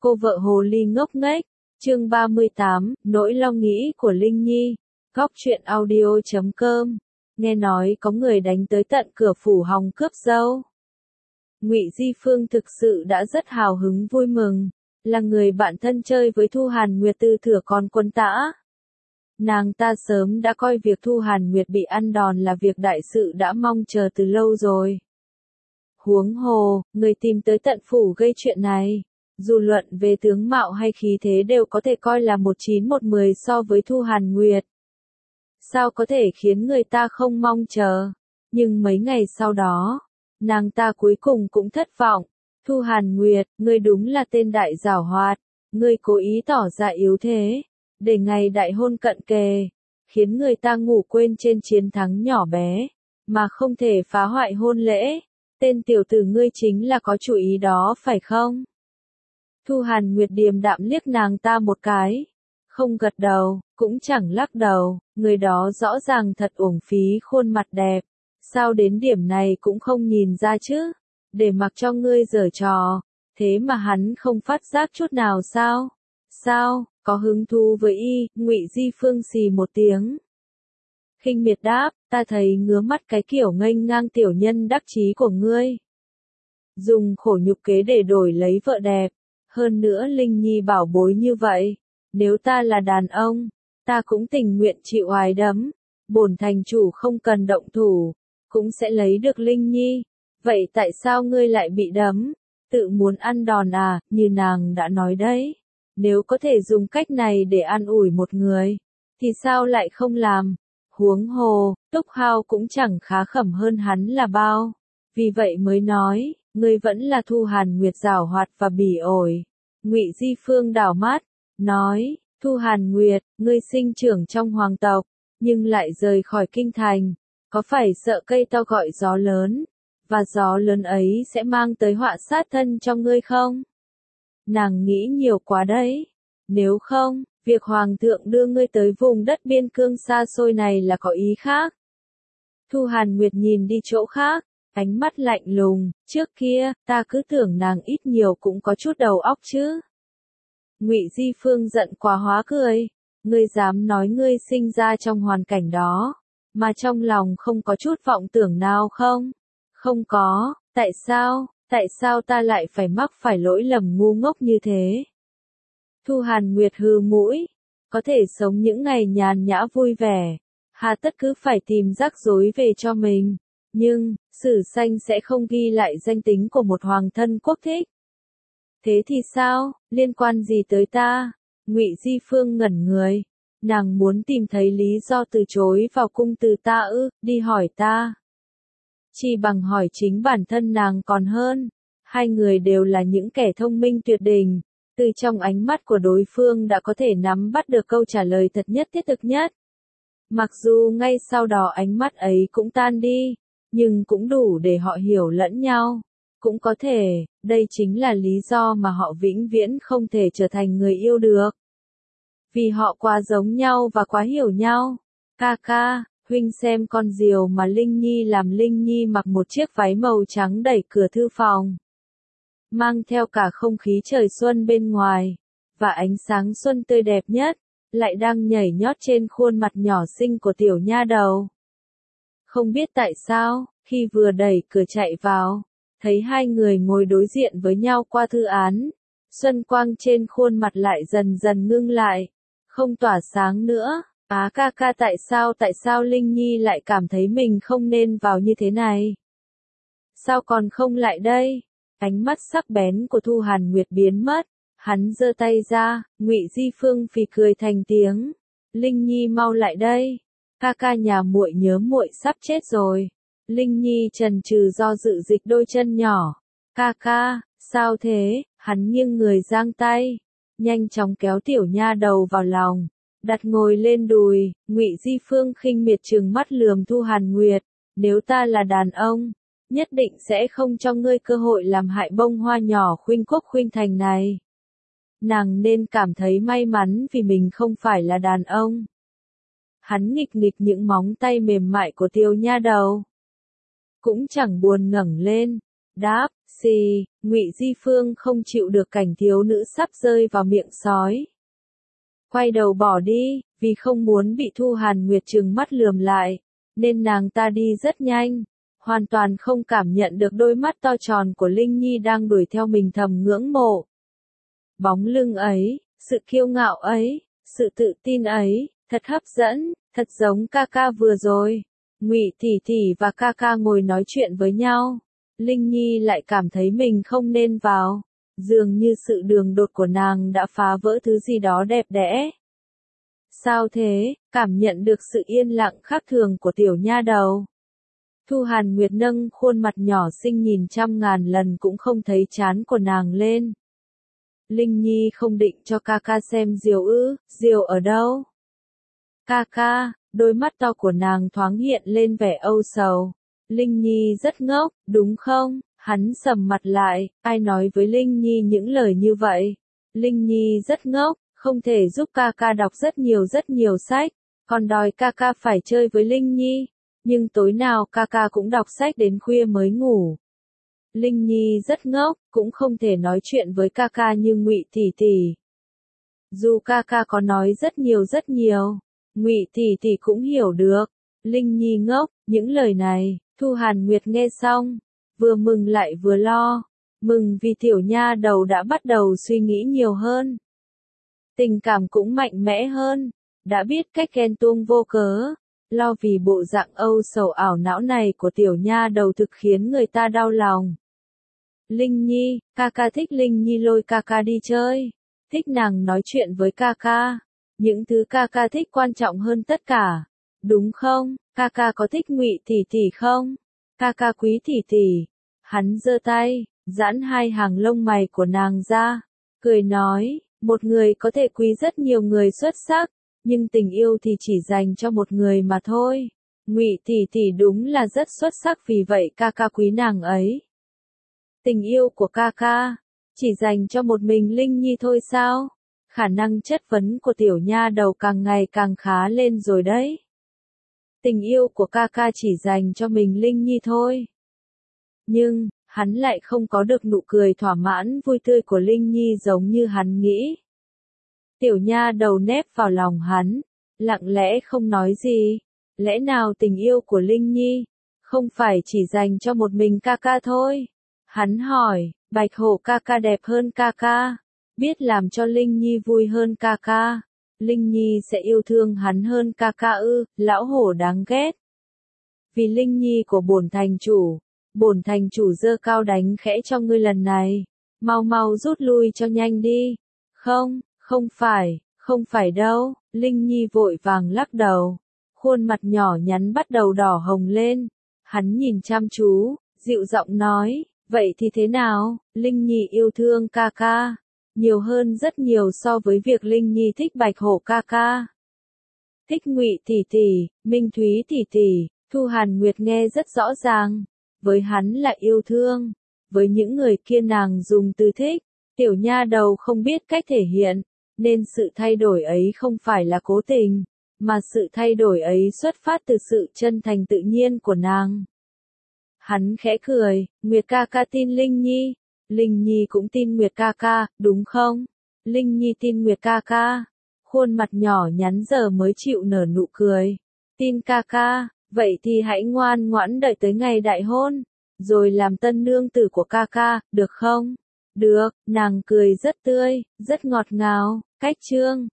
Cô vợ hồ ly ngốc nghếch, chương 38, nỗi lo nghĩ của Linh Nhi, Góc truyện audio.com, nghe nói có người đánh tới tận cửa phủ hòng cướp dâu. Ngụy Di Phương thực sự đã rất hào hứng vui mừng, là người bạn thân chơi với Thu Hàn Nguyệt từ thuở còn quân tã. Nàng ta sớm đã coi việc Thu Hàn Nguyệt bị ăn đòn là việc đại sự đã mong chờ từ lâu rồi. Huống hồ, người tìm tới tận phủ gây chuyện này, dù luận về tướng mạo hay khí thế đều có thể coi là 1-9-1-10 so với Thu Hàn Nguyệt. Sao có thể khiến người ta không mong chờ? Nhưng mấy ngày sau đó, nàng ta cuối cùng cũng thất vọng. Thu Hàn Nguyệt, ngươi đúng là tên đại giảo hoạt, ngươi cố ý tỏ ra yếu thế, để ngày đại hôn cận kề, khiến người ta ngủ quên trên chiến thắng nhỏ bé, mà không thể phá hoại hôn lễ. Tên tiểu tử ngươi chính là có chủ ý đó phải không? Thu Hàn Nguyệt điềm đạm liếc nàng ta một cái, không gật đầu, cũng chẳng lắc đầu, người đó rõ ràng thật uổng phí khuôn mặt đẹp, sao đến điểm này cũng không nhìn ra chứ, để mặc cho ngươi giở trò, thế mà hắn không phát giác chút nào sao? Sao, có hứng thú với y? Ngụy Di Phương xì một tiếng. Khinh miệt đáp, ta thấy ngứa mắt cái kiểu nghênh ngang tiểu nhân đắc chí của ngươi. Dùng khổ nhục kế để đổi lấy vợ đẹp, hơn nữa Linh Nhi bảo bối như vậy, nếu ta là đàn ông, ta cũng tình nguyện chịu oái đấm, bổn thành chủ không cần động thủ, cũng sẽ lấy được Linh Nhi. Vậy tại sao ngươi lại bị đấm? Tự muốn ăn đòn à? Như nàng đã nói đấy, nếu có thể dùng cách này để an ủi một người, thì sao lại không làm? Huống hồ, Túc Hao cũng chẳng khá khẩm hơn hắn là bao. Vì vậy mới nói, ngươi vẫn là Thu Hàn Nguyệt giảo hoạt và bỉ ổi. Ngụy Di Phương đảo mắt, nói, Thu Hàn Nguyệt, ngươi sinh trưởng trong hoàng tộc, nhưng lại rời khỏi kinh thành, có phải sợ cây to gọi gió lớn, và gió lớn ấy sẽ mang tới họa sát thân cho ngươi không? Nàng nghĩ nhiều quá đấy, nếu không, việc hoàng thượng đưa ngươi tới vùng đất biên cương xa xôi này là có ý khác. Thu Hàn Nguyệt nhìn đi chỗ khác, ánh mắt lạnh lùng, trước kia, ta cứ tưởng nàng ít nhiều cũng có chút đầu óc chứ. Ngụy Di Phương giận quá hóa cười, ngươi dám nói ngươi sinh ra trong hoàn cảnh đó, mà trong lòng không có chút vọng tưởng nào không? Không có, tại sao ta lại phải mắc phải lỗi lầm ngu ngốc như thế? Thu Hàn Nguyệt hừ mũi, có thể sống những ngày nhàn nhã vui vẻ, hà tất cứ phải tìm rắc rối về cho mình, nhưng, sử sanh sẽ không ghi lại danh tính của một hoàng thân quốc thích. Thế thì sao, liên quan gì tới ta? Ngụy Di Phương ngẩn người, nàng muốn tìm thấy lý do từ chối vào cung từ ta ư? Đi hỏi ta. Chỉ bằng hỏi chính bản thân nàng còn hơn, hai người đều là những kẻ thông minh tuyệt đỉnh, từ trong ánh mắt của đối phương đã có thể nắm bắt được câu trả lời thật nhất thiết thực nhất. Mặc dù ngay sau đó ánh mắt ấy cũng tan đi, nhưng cũng đủ để họ hiểu lẫn nhau. Cũng có thể, đây chính là lý do mà họ vĩnh viễn không thể trở thành người yêu được. Vì họ quá giống nhau và quá hiểu nhau. Ca ca, huynh xem con diều mà Linh Nhi làm. Linh Nhi mặc một chiếc váy màu trắng đẩy cửa thư phòng, mang theo cả không khí trời xuân bên ngoài, và ánh sáng xuân tươi đẹp nhất, lại đang nhảy nhót trên khuôn mặt nhỏ xinh của tiểu nha đầu. Không biết tại sao, khi vừa đẩy cửa chạy vào, thấy hai người ngồi đối diện với nhau qua thư án, xuân quang trên khuôn mặt lại dần dần ngưng lại, không tỏa sáng nữa. Ca ca tại sao Linh Nhi lại cảm thấy mình không nên vào như thế này? Sao còn không lại đây? Ánh mắt sắc bén của Thu Hàn Nguyệt biến mất, hắn giơ tay ra, Ngụy Di Phương phì cười thành tiếng. Linh Nhi mau lại đây, ca ca nhà muội nhớ muội sắp chết rồi. Linh Nhi chần chừ do dự dịch đôi chân nhỏ. Ca ca, sao thế? Hắn nghiêng người giang tay, nhanh chóng kéo tiểu nha đầu vào lòng, đặt ngồi lên đùi. Ngụy Di Phương khinh miệt trừng mắt lườm Thu Hàn Nguyệt, nếu ta là đàn ông, nhất định sẽ không cho ngươi cơ hội làm hại bông hoa nhỏ khuynh quốc khuynh thành này. Nàng nên cảm thấy may mắn vì mình không phải là đàn ông. Hắn nghịch nghịch những móng tay mềm mại của tiểu nha đầu, cũng chẳng buồn ngẩng lên, đáp, xì, Ngụy Di Phương không chịu được cảnh thiếu nữ sắp rơi vào miệng sói. Quay đầu bỏ đi, vì không muốn bị Thu Hàn Nguyệt trừng mắt lườm lại, nên nàng ta đi rất nhanh, hoàn toàn không cảm nhận được đôi mắt to tròn của Linh Nhi đang đuổi theo mình thầm ngưỡng mộ. Bóng lưng ấy, sự kiêu ngạo ấy, sự tự tin ấy, thật hấp dẫn, thật giống ca ca vừa rồi. Ngụy tỷ tỷ và ca ca ngồi nói chuyện với nhau, Linh Nhi lại cảm thấy mình không nên vào, dường như sự đường đột của nàng đã phá vỡ thứ gì đó đẹp đẽ. Sao thế, cảm nhận được sự yên lặng khác thường của tiểu nha đầu. Thu Hàn Nguyệt nâng khuôn mặt nhỏ xinh nhìn trăm ngàn lần cũng không thấy trán của nàng lên. Linh Nhi không định cho ca ca xem diều ư, diều ở đâu? Ca ca, đôi mắt to của nàng thoáng hiện lên vẻ âu sầu. Linh Nhi rất ngốc, đúng không? Hắn sầm mặt lại, ai nói với Linh Nhi những lời như vậy? Linh Nhi rất ngốc, không thể giúp ca ca đọc rất nhiều sách, còn đòi ca ca phải chơi với Linh Nhi. Nhưng tối nào ca ca cũng đọc sách đến khuya mới ngủ. Linh Nhi rất ngốc, cũng không thể nói chuyện với ca ca như Ngụy tỷ tỷ. Dù ca ca có nói rất nhiều, Ngụy tỷ tỷ cũng hiểu được. Linh Nhi ngốc, những lời này, Thu Hàn Nguyệt nghe xong, vừa mừng lại vừa lo. Mừng vì tiểu nha đầu đã bắt đầu suy nghĩ nhiều hơn. Tình cảm cũng mạnh mẽ hơn, đã biết cách ghen tuông vô cớ. Lo vì bộ dạng âu sầu ảo não này của tiểu nha đầu thực khiến người ta đau lòng. Linh Nhi, ca ca thích Linh Nhi lôi ca ca đi chơi, thích nàng nói chuyện với ca ca. Những thứ ca ca thích quan trọng hơn tất cả, đúng không? Ca ca có thích Ngụy tỷ tỷ không? Ca ca quý tỷ tỷ. Hắn giơ tay, giãn hai hàng lông mày của nàng ra, cười nói, một người có thể quý rất nhiều người xuất sắc, nhưng tình yêu thì chỉ dành cho một người mà thôi. Ngụy tỷ tỷ đúng là rất xuất sắc vì vậy ca ca quý nàng ấy. Tình yêu của ca ca, chỉ dành cho một mình Linh Nhi thôi sao? Khả năng chất vấn của tiểu nha đầu càng ngày càng khá lên rồi đấy. Tình yêu của ca ca chỉ dành cho mình Linh Nhi thôi. Nhưng, hắn lại không có được nụ cười thỏa mãn vui tươi của Linh Nhi giống như hắn nghĩ. Tiểu nha đầu nép vào lòng hắn, lặng lẽ không nói gì. Lẽ nào tình yêu của Linh Nhi, không phải chỉ dành cho một mình ca ca thôi? Hắn hỏi, Bạch Hổ ca ca đẹp hơn ca ca, biết làm cho Linh Nhi vui hơn ca ca. Linh Nhi sẽ yêu thương hắn hơn ca ca ư, lão hổ đáng ghét. Vì Linh Nhi của bổn thành chủ giơ cao đánh khẽ cho ngươi lần này. Mau mau rút lui cho nhanh đi. Không phải đâu, Linh Nhi vội vàng lắc đầu. Khuôn mặt nhỏ nhắn bắt đầu đỏ hồng lên. Hắn nhìn chăm chú, dịu giọng nói, vậy thì thế nào? Linh Nhi yêu thương ca ca, nhiều hơn rất nhiều so với việc Linh Nhi thích Bạch Hổ ca ca. Thích Ngụy tỷ tỷ, Minh Thúy tỷ tỷ, Thu Hàn Nguyệt nghe rất rõ ràng. Với hắn là yêu thương, với những người kia nàng dùng từ thích. Tiểu nha đầu không biết cách thể hiện, nên sự thay đổi ấy không phải là cố tình, mà sự thay đổi ấy xuất phát từ sự chân thành tự nhiên của nàng. Hắn khẽ cười, Nguyệt ca ca tin Linh Nhi, Linh Nhi cũng tin Nguyệt ca ca, đúng không? Linh Nhi tin Nguyệt ca ca. Khuôn mặt nhỏ nhắn giờ mới chịu nở nụ cười. Tin ca ca, vậy thì hãy ngoan ngoãn đợi tới ngày đại hôn, rồi làm tân nương tử của ca ca, được không? Được, nàng cười rất tươi, rất ngọt ngào. Cách chương